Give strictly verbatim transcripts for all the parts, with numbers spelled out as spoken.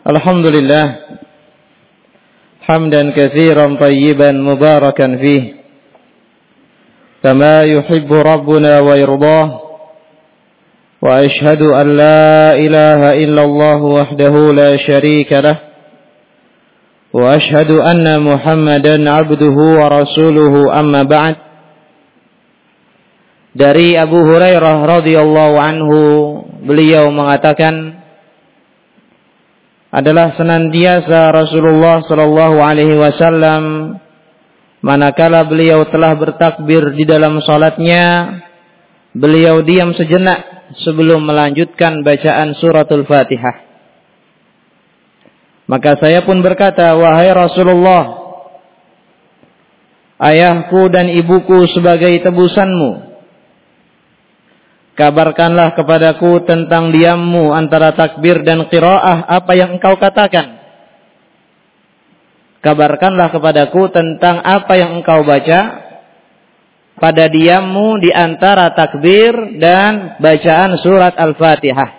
Alhamdulillah hamdan katsiran tayyiban mubarakan fih kama yuhibbu rabbuna wa yardah wa ashhadu an la ilaha illallah wahdahu la syarika lah wa ashhadu anna Muhammadan abduhu wa rasuluhu amma ba'd. Dari Abu Hurairah radhiyallahu anhu, beliau mengatakan, adalah senantiasa Rasulullah sallallahu alaihi wasallam manakala beliau telah bertakbir di dalam salatnya, beliau diam sejenak sebelum melanjutkan bacaan suratul Fatihah. Maka saya pun berkata, wahai Rasulullah, ayahku dan ibuku sebagai tebusanmu, kabarkanlah kepadaku tentang diammu antara takbir dan qiraah apa yang engkau katakan. Kabarkanlah kepadaku tentang apa yang engkau baca pada diammu di antara takbir dan bacaan surat Al-Fatihah.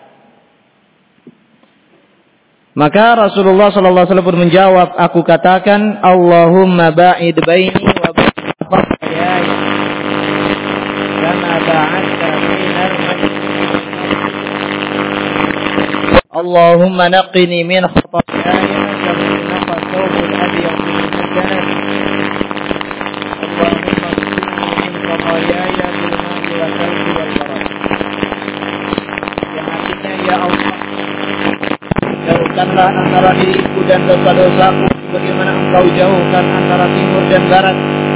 Maka Rasulullah sallallahu alaihi wasallam pun menjawab, aku katakan, Allahumma ba'id baini wa baina khataayaya kama ba'adta bainal Allahumma naqqini min khataayaya kama yunqqa thawbul abyad min al-danas. Allahumma naqqini min khataayaya bil ma'i wal thalji wal barad. Yang artinya, ya Allah, jauhkanlah antara diriku dan dosa-dosaku sebagaimana engkau jauhkan antara timur dan barat.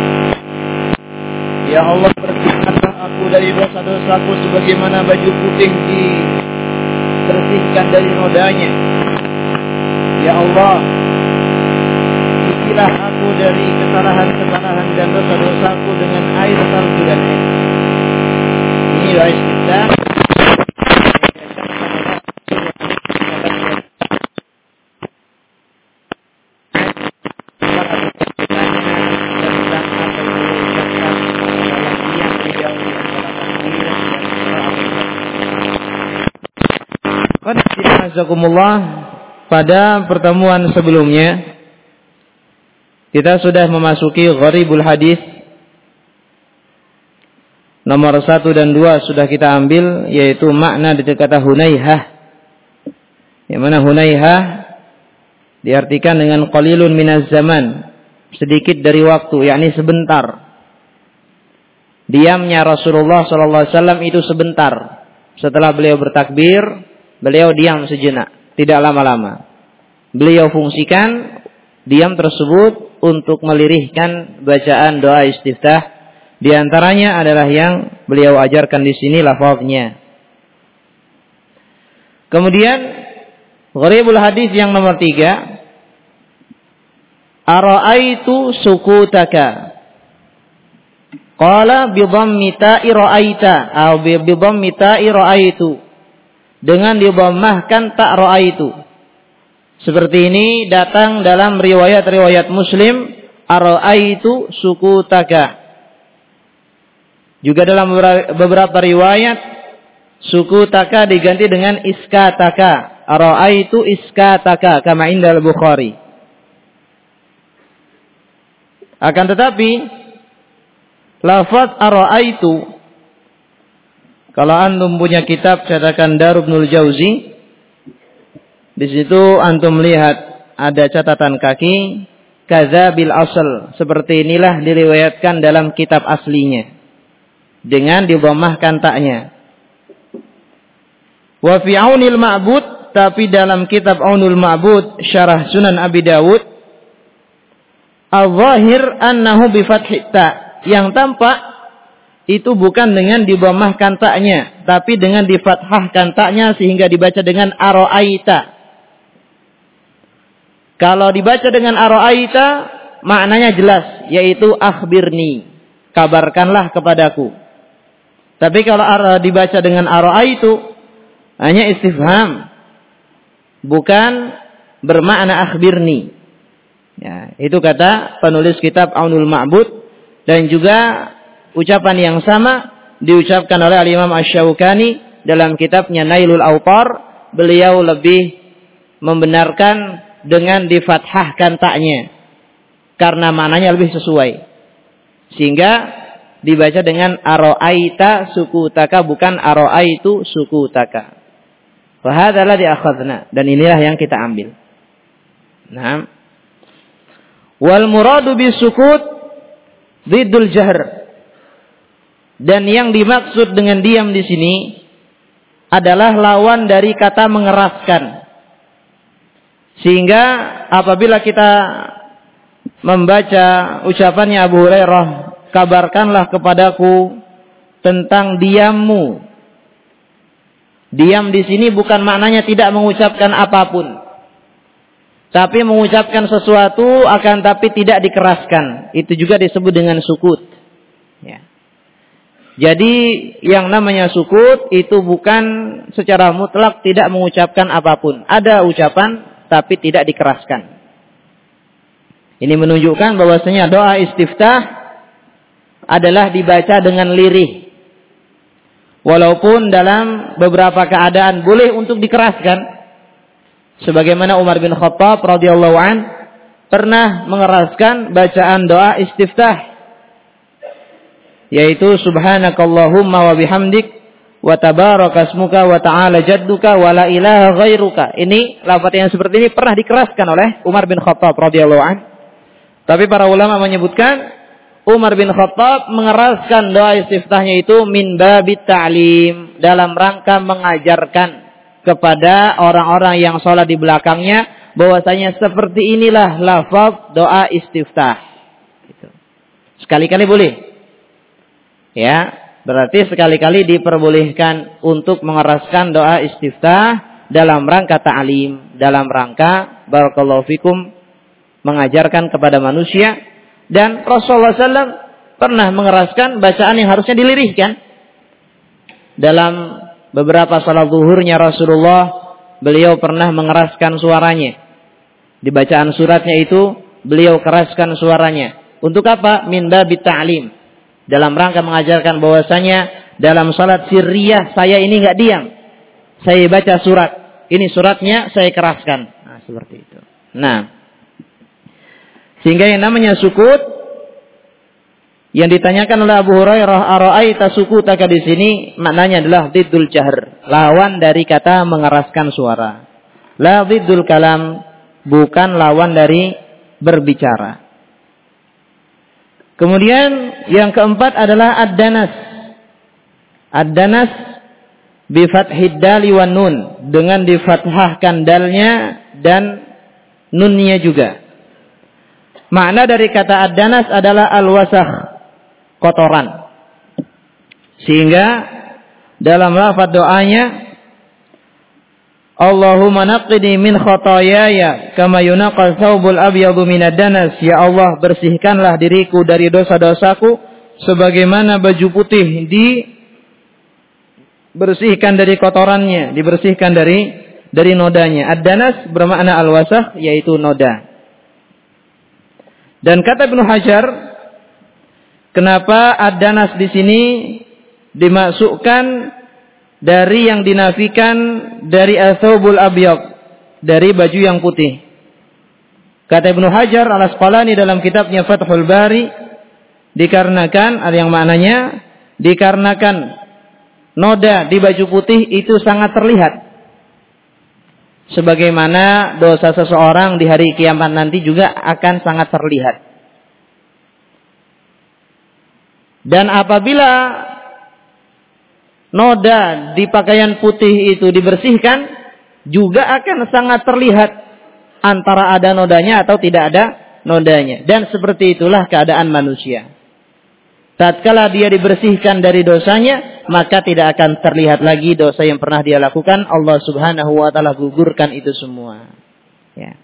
Ya Allah, bersihkanlah aku dari dosa-dosaku sebagaimana baju putih dibersihkan dari nodanya. Ya Allah, cucilah aku dari kesalahan-kesalahan dan dosa-dosaku dengan air salju dan es. Ini doa istiftah. Pada pertemuan sebelumnya kita sudah memasuki gharibul hadis. Nomor satu dan dua sudah kita ambil, yaitu makna dari kata hunaihah, yang mana hunaihah diartikan dengan qalilun minaz zaman, sedikit dari waktu, yakni sebentar. Diamnya Rasulullah sallallahu alaihi wasallam itu sebentar. Setelah beliau bertakbir, beliau diam sejenak, tidak lama-lama. Beliau fungsikan diam tersebut untuk melirihkan bacaan doa istiftah. Di antaranya adalah yang beliau ajarkan di sini lafaznya. Kemudian gharibul hadis yang nomor tiga, ara'aitu sukutaka. Qala bi dhammi ta'i ra'aita atau bi dhammi ta'i ra'aitu. Dengan didhammahkan ta' ra'aitu. Seperti ini datang dalam riwayat-riwayat Muslim, ara'aitu sukutaka. Juga dalam beberapa riwayat sukutaka diganti dengan iskataka. Ara'aitu iskataka kama indal Bukhari. Akan tetapi lafaz ara'aitu, kalau antum punya kitab cetakan Darubnul Jauzi, di situ antum lihat ada catatan kaki kadza bil asl. Seperti inilah diriwayatkan dalam kitab aslinya dengan didhammahkan ta'nya. Wa fi Aunil Ma'bud, tapi dalam kitab Aunul Ma'bud syarah Sunan Abi Dawud, al-zahir annahu bi fathit ta, yang tampak itu bukan dengan didhammahkan ta'nya, tapi dengan difathahkan ta'nya sehingga dibaca dengan ara'aita. Kalau dibaca dengan ara'aita, maknanya jelas, yaitu akhbirni, kabarkanlah kepadaku. Tapi kalau dibaca dengan ara'aitu, hanya istifham, bukan bermakna akhbirni. Ya, itu kata penulis kitab Aunul Ma'bud, dan juga ucapan yang sama diucapkan oleh Al-Imam Asy-Syaukani dalam kitabnya Nailul Awtar. Beliau lebih membenarkan dengan difathahkan taknya karena maknanya lebih sesuai, sehingga dibaca dengan aro'aita sukutaka, bukan aro'aitu sukutaka. Wa hadza alladhi akhadna, dan inilah yang kita ambil. Nah, wal muradu bisukut dhiddul jahr, dan yang dimaksud dengan diam di sini adalah lawan dari kata mengeraskan. Sehingga apabila kita membaca ucapannya Abu Hurairah, kabarkanlah kepadaku tentang diammu. Diam di sini bukan maknanya tidak mengucapkan apapun, tapi mengucapkan sesuatu akan tapi tidak dikeraskan. Itu juga disebut dengan sukut. Ya. Jadi yang namanya sukut itu bukan secara mutlak tidak mengucapkan apapun. Ada ucapan tapi tidak dikeraskan. Ini menunjukkan bahwasanya doa istiftah adalah dibaca dengan lirih. Walaupun dalam beberapa keadaan boleh untuk dikeraskan. Sebagaimana Umar bin Khattab radhiyallahu an pernah mengeraskan bacaan doa istiftah, yaitu subhanakallahumma wa bihamdik wa tabarakasmuka wa ta'ala jadduka wa la ilaha ghairuka. Ini lafaz yang seperti ini pernah dikeraskan oleh Umar bin Khattab radhiyallahu an. Tapi para ulama menyebutkan Umar bin Khattab mengeraskan doa istiftahnya itu min babit ta'lim, dalam rangka mengajarkan kepada orang-orang yang sholat di belakangnya bahwasanya seperti inilah lafaz doa istiftah. Gitu. Sekali-kali boleh. Ya, berarti sekali-kali diperbolehkan untuk mengeraskan doa istiftah dalam rangka ta'lim, dalam rangka barakallahu fikum mengajarkan kepada manusia. Dan Rasulullah sallallahu alaihi wasallam pernah mengeraskan bacaan yang harusnya dilirihkan. Dalam beberapa salat zuhurnya Rasulullah, beliau pernah mengeraskan suaranya. Di bacaan suratnya itu beliau keraskan suaranya. Untuk apa? Min babit ta'lim. Dalam rangka mengajarkan bahwasanya dalam salat sirriyah saya ini enggak diam. Saya baca surat. Ini suratnya saya keraskan. Nah, seperti itu. Nah, sehingga yang namanya sukut yang ditanyakan oleh Abu Hurairah, ara'aita sukutaka, di sini maknanya adalah dhiddul jahr, lawan dari kata mengeraskan suara. La dhiddul kalam, bukan lawan dari berbicara. Kemudian yang keempat adalah ad-danas. Ad-danas bi fathid dali wan nun, dengan difathahkan dalnya dan nunnya juga. Makna dari kata ad-danas adalah al-wasakh, kotoran. Sehingga dalam lafaz doanya, Allahumma naqqini min khotoyaya kama yunaqal thawbul abyadu minad danas. Ya Allah, bersihkanlah diriku dari dosa-dosaku sebagaimana baju putih dibersihkan dari kotorannya, dibersihkan dari dari nodanya. Ad-danas bermakna al-wasakh, yaitu noda. Dan kata Ibnu Hajar, kenapa ad-danas di sini dimasukkan dari yang dinafikan dari as-saubul abyad, dari baju yang putih. Kata Ibnu Hajar al-Asqalani dalam kitabnya Fathul Bari, dikarenakan, ada yang maknanya, dikarenakan noda di baju putih itu sangat terlihat. Sebagaimana dosa seseorang di hari kiamat nanti juga akan sangat terlihat. Dan apabila noda di pakaian putih itu dibersihkan, juga akan sangat terlihat antara ada nodanya atau tidak ada nodanya. Dan seperti itulah keadaan manusia. Tatkala dia dibersihkan dari dosanya, maka tidak akan terlihat lagi dosa yang pernah dia lakukan. Allah Subhanahu wa taala gugurkan itu semua. Ya.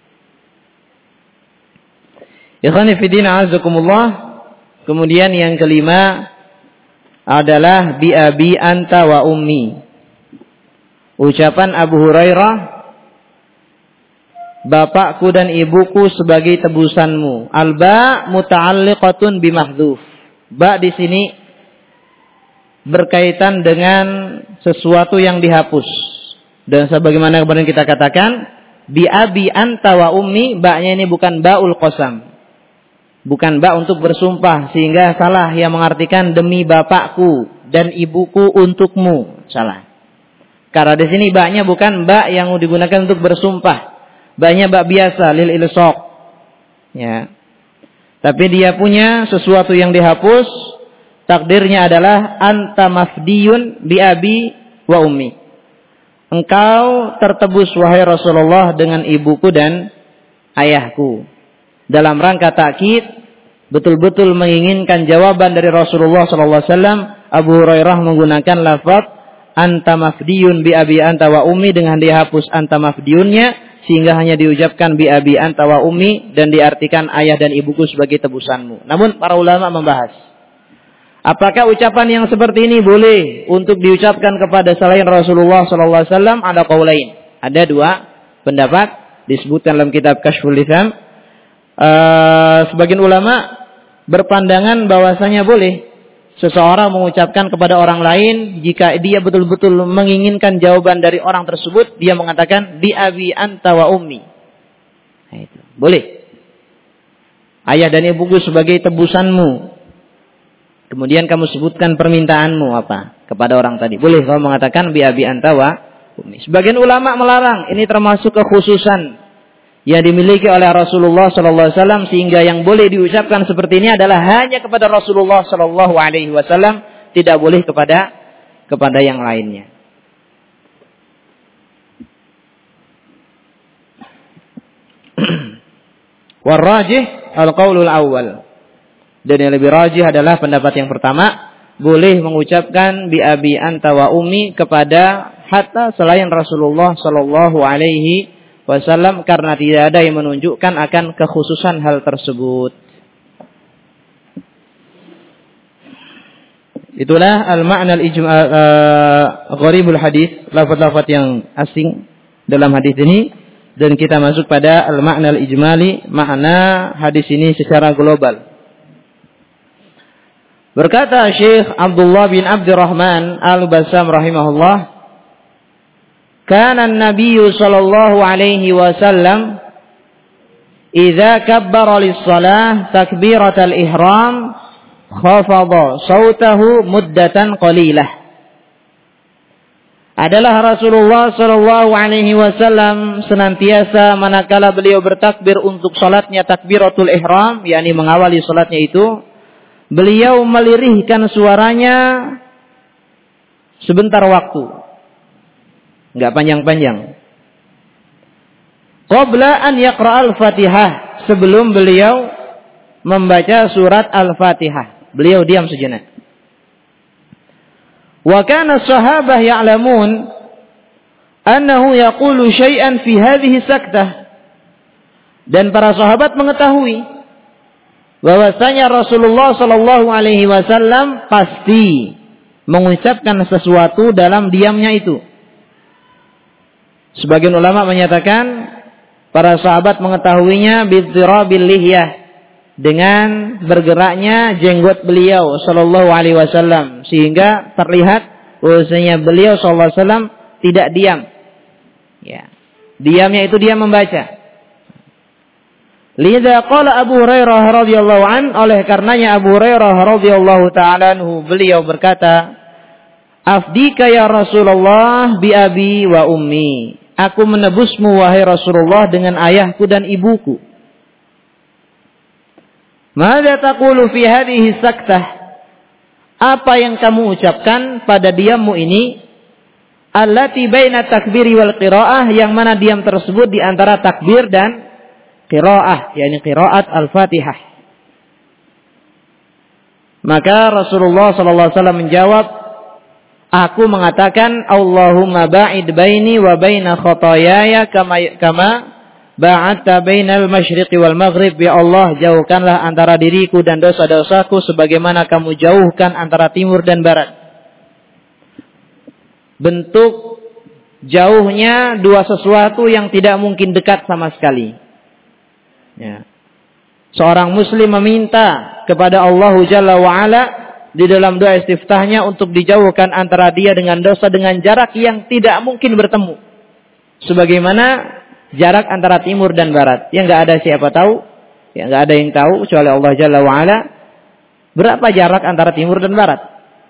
Ikhwani fi din, a'azakumullah. Kemudian yang kelima adalah bi abi anta wa ummi. Ucapan Abu Hurairah, bapakku dan ibuku sebagai tebusanmu. Al-ba muta'alliqatun bi mahdhuf. Ba di sini berkaitan dengan sesuatu yang dihapus. Dan sebagaimana kemarin kita katakan, bi abi anta wa ummi, ba-nya ini bukan baul qasam. Bukan ba untuk bersumpah sehingga salah yang mengartikan demi bapakku dan ibuku untukmu. Salah. Karena di sini ba-nya bukan ba yang digunakan untuk bersumpah. Ba-nya ba biasa lil ilsaq. Ya. Tapi dia punya sesuatu yang dihapus. Takdirnya adalah anta mafdiyun bi abi wa ummi. Engkau tertebus wahai Rasulullah dengan ibuku dan ayahku. Dalam rangka takkid, betul-betul menginginkan jawaban dari Rasulullah sallallahu alaihi wasallam, Abu Hurairah menggunakan lafaz anta mafdiyun bi abi anta wa ummi dengan dihapus anta mafdiyunnya sehingga hanya diucapkan bi abi anta wa ummi dan diartikan ayah dan ibuku sebagai tebusanmu. Namun para ulama membahas, apakah ucapan yang seperti ini boleh untuk diucapkan kepada selain Rasulullah sallallahu alaihi wasallam? Ada qaulain. Ada dua pendapat disebutkan dalam kitab Kashful Lisan. Uh, sebagian ulama berpandangan bahwasanya boleh seseorang mengucapkan kepada orang lain jika dia betul-betul menginginkan jawaban dari orang tersebut, dia mengatakan bi abi anta wa ummi. Nah, itu boleh. Ayah dan ibuku sebagai tebusanmu. Kemudian kamu sebutkan permintaanmu apa kepada orang tadi. Boleh kamu mengatakan bi abi anta wa ummi. Sebagian ulama melarang. Ini termasuk kekhususan yang dimiliki oleh Rasulullah sallallahu alaihi wasallam sehingga yang boleh diucapkan seperti ini adalah hanya kepada Rasulullah sallallahu alaihi wasallam, tidak boleh kepada kepada yang lainnya. Warrajih al-qaulul awwal. Dan yang lebih rajih adalah pendapat yang pertama, boleh mengucapkan bi abi anta wa ummi kepada hatta selain Rasulullah sallallahu alaihi wasallam karena tidak ada yang menunjukkan akan kekhususan hal tersebut. Itulah al-ma'na al-ijma' uh, gharibul hadis, lafaz-lafaz yang asing dalam hadis ini, dan kita masuk pada al-ma'na al-ijmali, makna hadis ini secara global. Berkata Syekh Abdullah bin Abdurrahman Al-Bassam rahimahullah, kana an-nabiy sallallahu alaihi wasallam idza kabbara lis-shalah takbiratal ihram khafadha sautahu muddatan qalilah. Adalah Rasulullah sallallahu alaihi wasallam senantiasa manakala beliau bertakbir untuk salatnya takbiratul ihram, yakni mengawali salatnya itu, beliau melirihkan suaranya sebentar waktu. Enggak panjang-panjang. Qabla an yaqra al-Fatihah, sebelum beliau membaca surat Al-Fatihah, beliau diam sejenak. Wa kana as-sahabah ya'lamun annahu yaqulu syai'an fi hadhihi saktah. Dan para sahabat mengetahui bahwasanya Rasulullah sallallahu alaihi wasallam pasti mengucapkan sesuatu dalam diamnya itu. Sebagian ulama menyatakan para sahabat mengetahuinya bidzirabil lihyah, dengan bergeraknya jenggot beliau sallallahu alaihi wasallam, sehingga terlihat bahwasanya beliau sallallahu alaihi wasallam tidak diam. Ya. Diamnya itu dia membaca. Lidza qala Abu Hurairah radhiyallahu an, oleh karenanya Abu Hurairah radhiyallahu taala anhu beliau berkata, afdika ya Rasulullah bi abi wa ummi. Aku menebusmu wahai Rasulullah dengan ayahku dan ibuku. Madza taqulu fi hadhihi saktah? Apa yang kamu ucapkan pada diammu ini? Allati baina takbiri wal qiraah, yang mana diam tersebut di antara takbir dan qiraah, yakni qiraat al-Fatihah. Maka Rasulullah sallallahu alaihi wasallam menjawab, aku mengatakan Allahumma ba'id baini wa baina khotoyaya kama kama ba'adta bainal masyriqi wal maghrib. Ya Allah, jauhkanlah antara diriku dan dosa-dosaku sebagaimana kamu jauhkan antara timur dan barat. Bentuk jauhnya dua sesuatu yang tidak mungkin dekat sama sekali. Ya. Seorang muslim meminta kepada Allah Jalla wa Ala di dalam doa istiftahnya untuk dijauhkan antara dia dengan dosa dengan jarak yang tidak mungkin bertemu. Sebagaimana jarak antara timur dan barat. Yang nggak ada siapa tahu, yang nggak ada yang tahu kecuali Allah Jalla wa Ala. Berapa jarak antara timur dan barat?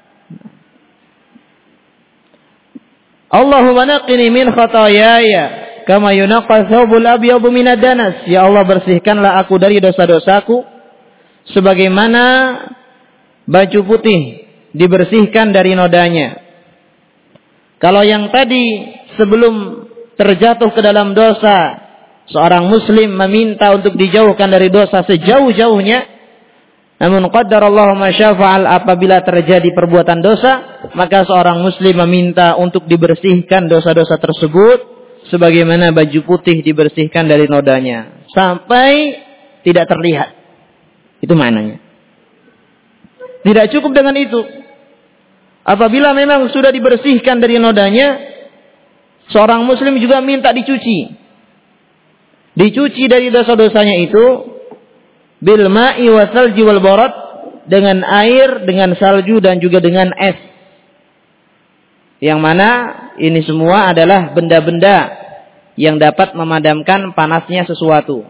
Allahumma naqqini min khataayaya kama yunaqqa thawbul abyadu minad danas. Ya Allah, bersihkanlah aku dari dosa-dosaku sebagaimana baju putih dibersihkan dari nodanya. Kalau yang tadi sebelum terjatuh ke dalam dosa, seorang muslim meminta untuk dijauhkan dari dosa sejauh-jauhnya, namun qaddarallahu ma syafa'al, apabila terjadi perbuatan dosa, maka seorang muslim meminta untuk dibersihkan dosa-dosa tersebut sebagaimana baju putih dibersihkan dari nodanya sampai tidak terlihat. Itu maknanya. Tidak cukup dengan itu. Apabila memang sudah dibersihkan dari nodanya, seorang muslim juga minta dicuci. Dicuci dari dosa-dosanya itu bil ma'i wa salji wal barad, dengan air, dengan salju dan juga dengan es. Yang mana ini semua adalah benda-benda yang dapat memadamkan panasnya sesuatu.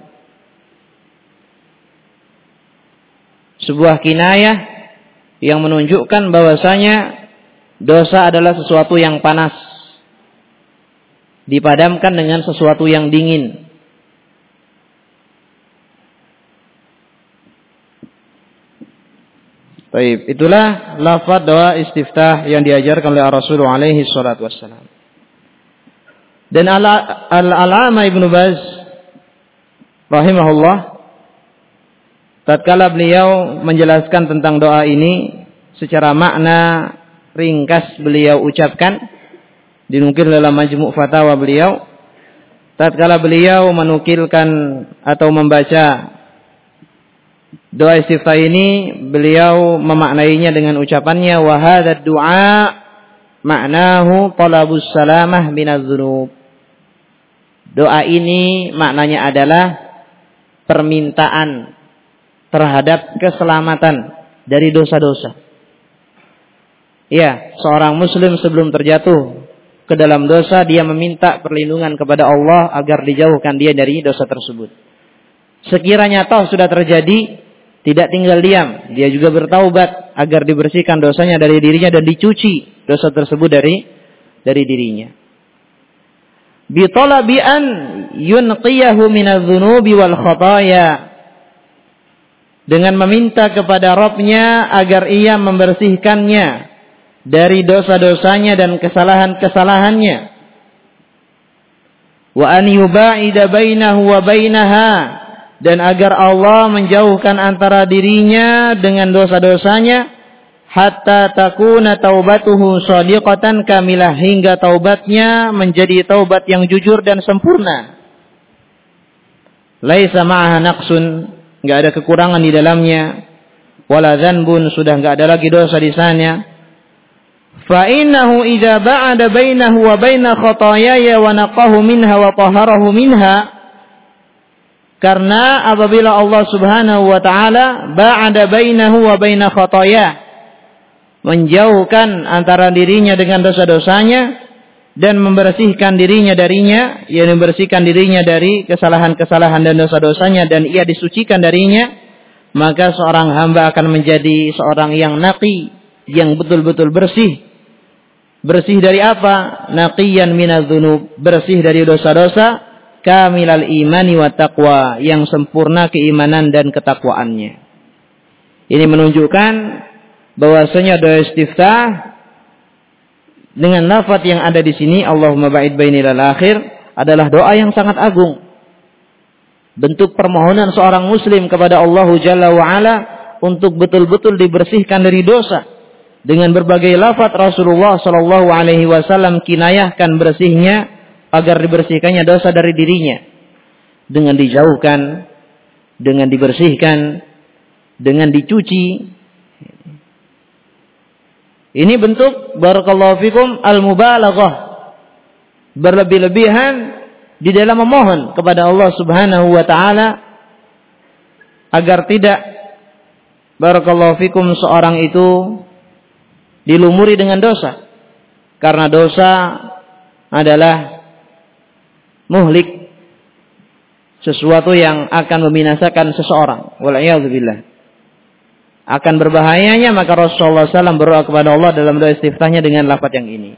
Sebuah kinayah yang menunjukkan bahwasanya dosa adalah sesuatu yang panas, dipadamkan dengan sesuatu yang dingin. Baik, itulah lafaz doa istiftah yang diajarkan oleh Rasulullah alaihi salatu wassalam. Dan Al-Alama Ibnu Baz rahimahullah, tatkala beliau menjelaskan tentang doa ini secara makna ringkas, beliau ucapkan, dinukil dalam majmu' fatawa beliau, tatkala beliau menukilkan atau membaca doa istiftah ini, beliau memaknainya dengan ucapannya, wa hadzal du'a ma'nahu talabus salamah minadz dzunub. Doa ini maknanya adalah permintaan terhadap keselamatan dari dosa-dosa. Ya, seorang muslim sebelum terjatuh ke dalam dosa, dia meminta perlindungan kepada Allah agar dijauhkan dia dari dosa tersebut. Sekiranya toh sudah terjadi, tidak tinggal diam, dia juga bertaubat agar dibersihkan dosanya dari dirinya dan dicuci dosa tersebut dari dari dirinya. Bi talabi an yunqiyahu minadz-dzunubi wal khataaya, dengan meminta kepada Rabb-nya agar ia membersihkannya dari dosa-dosanya dan kesalahan-kesalahannya. Wa an yuba'ida bainahu wa bainaha, dan agar Allah menjauhkan antara dirinya dengan dosa-dosanya, hatta takuna taubatuhu shadiqatan kamilah, hingga taubatnya menjadi taubat yang jujur dan sempurna. Laisa ma'aha naqsun, enggak ada kekurangan di dalamnya. Wala dzanbun, sudah enggak ada lagi dosa di sana. Fa innahu idza ba'ada bainahu wa baina khataayaya wa naqahu minha wa tahharahu minha, karena apabila Allah Subhanahu wa taala ba'ada bainahu wa baina khataaya, menjauhkan antara dirinya dengan dosa-dosanya dan membersihkan dirinya darinya, ia membersihkan dirinya dari kesalahan-kesalahan dan dosa-dosanya, dan ia disucikan darinya, maka seorang hamba akan menjadi seorang yang naqi, yang betul-betul bersih. Bersih dari apa? Naqiyan minadz-dzunub, bersih dari dosa-dosa, kamilal imani wa taqwa, yang sempurna keimanan dan ketakwaannya. Ini menunjukkan bahwasanya doa istiftah dengan lafaz yang ada di sini, Allahumma ba'id baini lal akhir, adalah doa yang sangat agung. Bentuk permohonan seorang muslim kepada Allah Jalla wa Ala untuk betul-betul dibersihkan dari dosa. Dengan berbagai lafaz Rasulullah sallallahu alaihi wasallam kinayahkan bersihnya agar dibersihkannya dosa dari dirinya, dengan dijauhkan, dengan dibersihkan, dengan dicuci. Ini bentuk barakallahu fikum al-mubalaghah, berlebih-lebihan di dalam memohon kepada Allah Subhanahu wa taala agar tidak barakallahu fikum seorang itu dilumuri dengan dosa, karena dosa adalah muhlik, sesuatu yang akan membinasakan seseorang. Wal'iyadzubillah. Akan berbahayanya, maka Rasulullah shallallahu alaihi wasallam berdoa kepada Allah dalam doa istiftahnya dengan lafaz yang ini.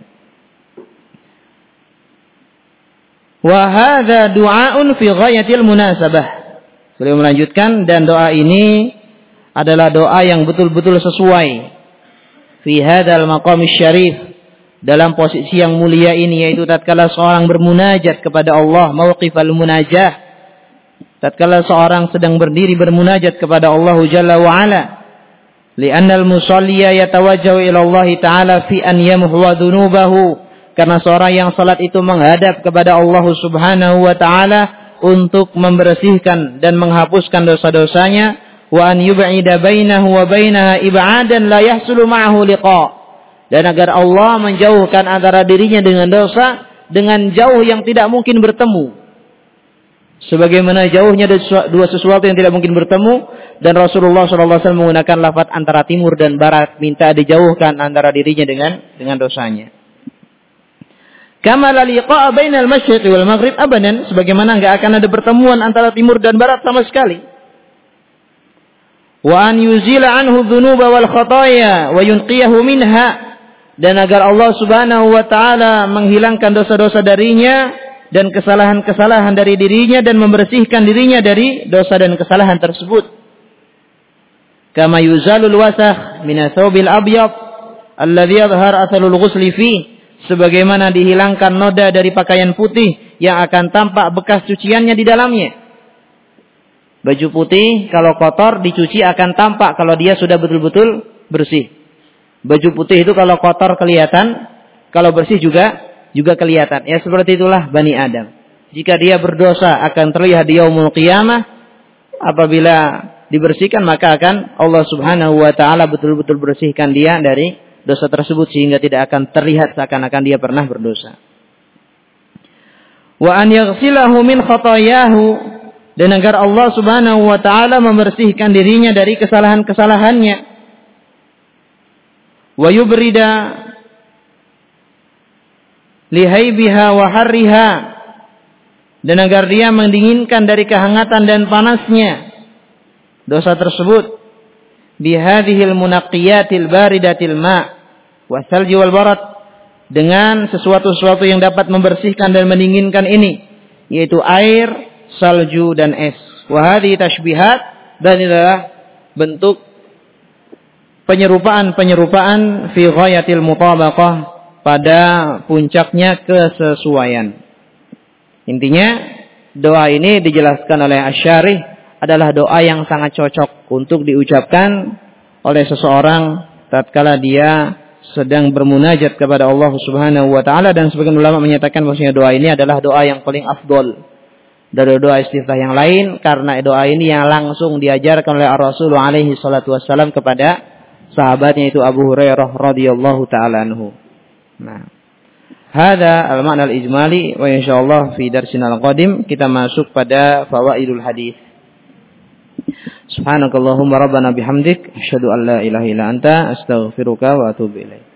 Wa hadza du'aun fi ghayatil munasabah. Beliau melanjutkan, dan doa ini adalah doa yang betul-betul sesuai fi hadzal maqam syarif, dalam posisi yang mulia ini, yaitu tatkala seorang bermunajat kepada Allah, mauqifal munajah, tatkala seorang sedang berdiri bermunajat kepada Allah Jalla wa Ala. Li'anna al-musalliya yatawajjahu ila Allah Ta'ala fi an yamhuwa dhunubahu, karena seorang yang salat itu menghadap kepada Allah Subhanahu wa Ta'ala untuk membersihkan dan menghapuskan dosa-dosanya, wa an yub'ida bainahu wa bainaha ib'adan la yahsulu ma'ahu liqa', dan agar Allah menjauhkan antara dirinya dengan dosa dengan jauh yang tidak mungkin bertemu. Sebagaimana jauhnya dua sesuatu yang tidak mungkin bertemu, dan Rasulullah shallallahu alaihi wasallam menggunakan lafaz antara timur dan barat, minta dijauhkan antara dirinya dengan dengan dosanya. Kama la liqa'a bainal masyriq wal maghrib abadan, sebagaimana enggak akan ada pertemuan antara timur dan barat sama sekali. Wa an yuzila anhu dhunuba wal khataaya wa yunqiyahu minha, dan agar Allah Subhanahu wa taala menghilangkan dosa-dosa darinya dan kesalahan-kesalahan dari dirinya, dan membersihkan dirinya dari dosa dan kesalahan tersebut. Kama yuzalul wasakh min athawbil abyad alladhi yadhhar atharul ghusli fi, sebagaimana dihilangkan noda dari pakaian putih yang akan tampak bekas cuciannya di dalamnya. Baju putih kalau kotor dicuci akan tampak kalau dia sudah betul-betul bersih. Baju putih itu kalau kotor kelihatan, kalau bersih juga juga kelihatan. Ya seperti itulah Bani Adam. Jika dia berdosa akan terlihat di yaumul qiyamah. Apabila dibersihkan maka akan Allah Subhanahu wa taala betul-betul bersihkan dia dari dosa tersebut, sehingga tidak akan terlihat seakan-akan dia pernah berdosa. Wa an yaghsilahu min khatayahu, dan agar Allah Subhanahu wa taala membersihkan dirinya dari kesalahan-kesalahannya. Wa yubrida lihaibiha wa harriha, dan agar dia mendinginkan dari kehangatan dan panasnya dosa tersebut. Bihadhil munaqqiyatil baridatil ma' wasalji wal barad, dengan sesuatu-sesuatu yang dapat membersihkan dan mendinginkan ini, yaitu air, salju dan es. Wa hadhihi tashbihat, dan adalah bentuk penyerupaan-penyerupaan fi ghayatil mutabaqah, pada puncaknya kesesuaian. Intinya doa ini dijelaskan oleh Asy-Syarih adalah doa yang sangat cocok untuk diucapkan oleh seseorang tatkala dia sedang bermunajat kepada Allah Subhanahu wa taala, dan sebagian ulama menyatakan bahwasanya doa ini adalah doa yang paling afdol dari doa istiftah yang lain, karena doa ini yang langsung diajarkan oleh Rasulullah alaihi salatu wassalam kepada sahabatnya, itu Abu Hurairah radhiyallahu taala anhu. Nah, hada al-ma'na al-ijmali, wa insyaallah fi darsina al-qadim kita masuk pada fawaidul hadis. Subhanakallahumma rabbana bihamdik asyhadu an la ilaha illa anta astaghfiruka wa atubu ilaik.